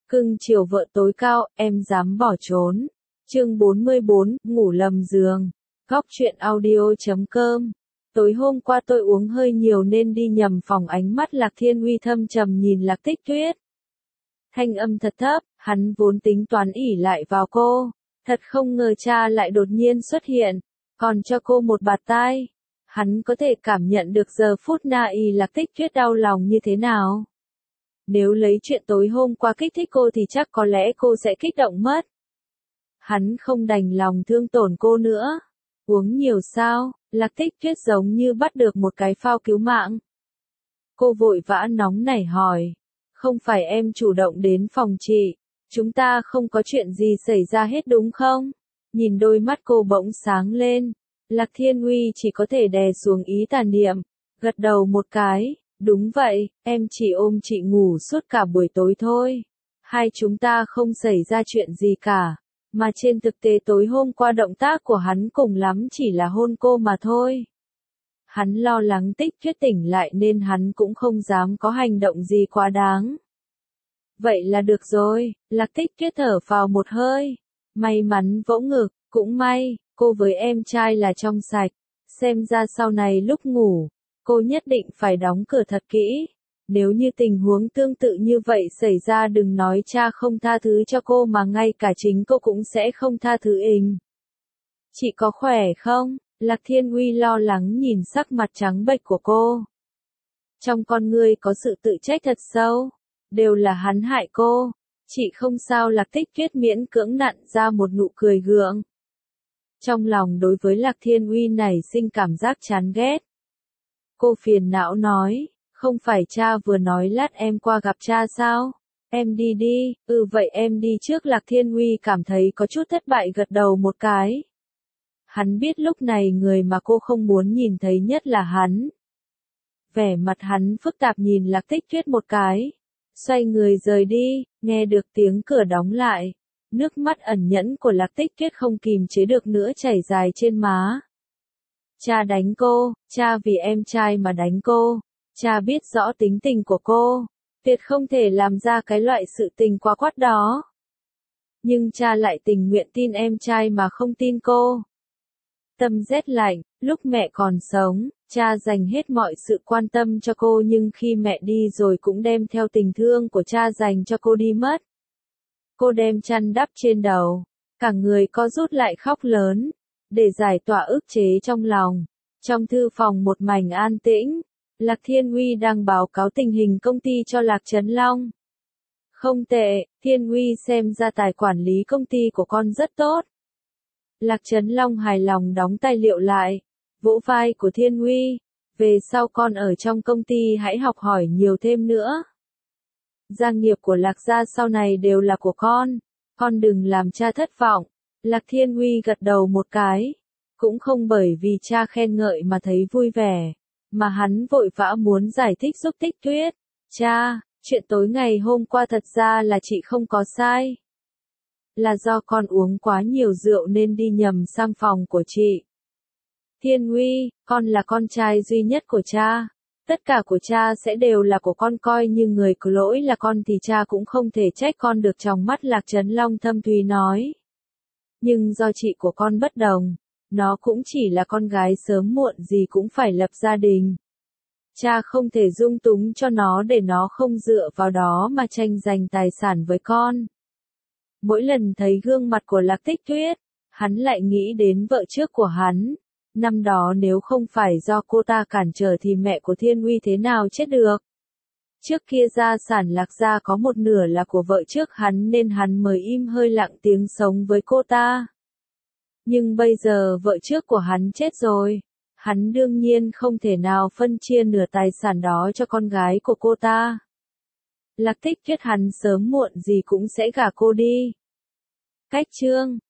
Cưng chiều vợ tối cao, em dám bỏ trốn. Chương 44, ngủ lầm giường. Góc truyện audio.com. Tối hôm qua tôi uống hơi nhiều nên đi nhầm phòng, ánh mắt Lạc Thiên Uy thâm trầm nhìn Lạc Tích Tuyết. Thanh âm thật thấp, hắn vốn tính toán ỷ lại vào cô. Thật không ngờ cha lại đột nhiên xuất hiện, còn cho cô một bạt tai. Hắn có thể cảm nhận được giờ phút này Lạc Tích Tuyết đau lòng như thế nào. Nếu lấy chuyện tối hôm qua kích thích cô thì chắc có lẽ cô sẽ kích động mất. Hắn không đành lòng thương tổn cô nữa. Uống nhiều sao? Lạc Tích Tuyết giống như bắt được một cái phao cứu mạng. Cô vội vã nóng nảy hỏi. Không phải em chủ động đến phòng chị. Chúng ta không có chuyện gì xảy ra hết đúng không? Nhìn đôi mắt cô bỗng sáng lên. Lạc Thiên Uy chỉ có thể đè xuống ý tàn niệm. Gật đầu một cái. Đúng vậy, em chỉ ôm chị ngủ suốt cả buổi tối thôi. Hai chúng ta không xảy ra chuyện gì cả. Mà trên thực tế tối hôm qua động tác của hắn cùng lắm chỉ là hôn cô mà thôi. Hắn lo lắng Tích Tuyết tỉnh lại nên hắn cũng không dám có hành động gì quá đáng. Vậy là được rồi, Lạc Tích Tuyết thở phào một hơi. May mắn vỗ ngực, cũng may, cô với em trai là trong sạch. Xem ra sau này lúc ngủ, cô nhất định phải đóng cửa thật kỹ. Nếu như tình huống tương tự như vậy xảy ra đừng nói cha không tha thứ cho cô mà ngay cả chính cô cũng sẽ không tha thứ ình. Chị có khỏe không? Lạc Thiên Uy lo lắng nhìn sắc mặt trắng bệch của cô. Trong con ngươi có sự tự trách thật sâu. Đều là hắn hại cô. Chị không sao. Lạc Tích Tuyết miễn cưỡng nặn ra một nụ cười gượng. Trong lòng đối với Lạc Thiên Uy nảy sinh cảm giác chán ghét. Cô phiền não nói. Không phải cha vừa nói lát em qua gặp cha sao? Em đi đi, vậy em đi trước. Lạc Thiên Uy cảm thấy có chút thất bại gật đầu một cái. Hắn biết lúc này người mà cô không muốn nhìn thấy nhất là hắn. Vẻ mặt hắn phức tạp nhìn Lạc Tích Tuyết một cái. Xoay người rời đi, nghe được tiếng cửa đóng lại. Nước mắt ẩn nhẫn của Lạc Tích Tuyết không kìm chế được nữa chảy dài trên má. Cha đánh cô, cha vì em trai mà đánh cô. Cha biết rõ tính tình của cô, tuyệt không thể làm ra cái loại sự tình quá quát đó. Nhưng cha lại tình nguyện tin em trai mà không tin cô. Tâm rét lạnh, lúc mẹ còn sống, cha dành hết mọi sự quan tâm cho cô nhưng khi mẹ đi rồi cũng đem theo tình thương của cha dành cho cô đi mất. Cô đem chăn đắp trên đầu, cả người co rút lại khóc lớn, để giải tỏa ức chế trong lòng. Trong thư phòng một mảnh an tĩnh. Lạc Thiên Uy đang báo cáo tình hình công ty cho Lạc Trấn Long. Không tệ, Thiên Uy xem ra tài quản lý công ty của con rất tốt. Lạc Trấn Long hài lòng đóng tài liệu lại, vỗ vai của Thiên Uy. Về sau con ở trong công ty hãy học hỏi nhiều thêm nữa. Gia nghiệp của Lạc gia sau này đều là của con đừng làm cha thất vọng. Lạc Thiên Uy gật đầu một cái, cũng không bởi vì cha khen ngợi mà thấy vui vẻ. Mà hắn vội vã muốn giải thích giúp Tích Tuyết. Cha, chuyện tối ngày hôm qua thật ra là chị không có sai. Là do con uống quá nhiều rượu nên đi nhầm sang phòng của chị. Thiên Uy, con là con trai duy nhất của cha. Tất cả của cha sẽ đều là của con, coi như người có lỗi là con thì cha cũng không thể trách con được. Trong mắt Lạc Trấn Long thâm thúy nói. Nhưng do chị của con bất đồng. Nó cũng chỉ là con gái sớm muộn gì cũng phải lập gia đình. Cha không thể dung túng cho nó để nó không dựa vào đó mà tranh giành tài sản với con. Mỗi lần thấy gương mặt của Lạc Tích Tuyết, hắn lại nghĩ đến vợ trước của hắn. Năm đó nếu không phải do cô ta cản trở thì mẹ của Thiên Uy thế nào chết được. Trước kia gia sản Lạc gia có một nửa là của vợ trước hắn nên hắn mới im hơi lặng tiếng sống với cô ta. Nhưng bây giờ vợ trước của hắn chết rồi, hắn đương nhiên không thể nào phân chia nửa tài sản đó cho con gái của cô ta. Lạc Tích Tuyết hắn sớm muộn gì cũng sẽ gả cô đi. Cách chương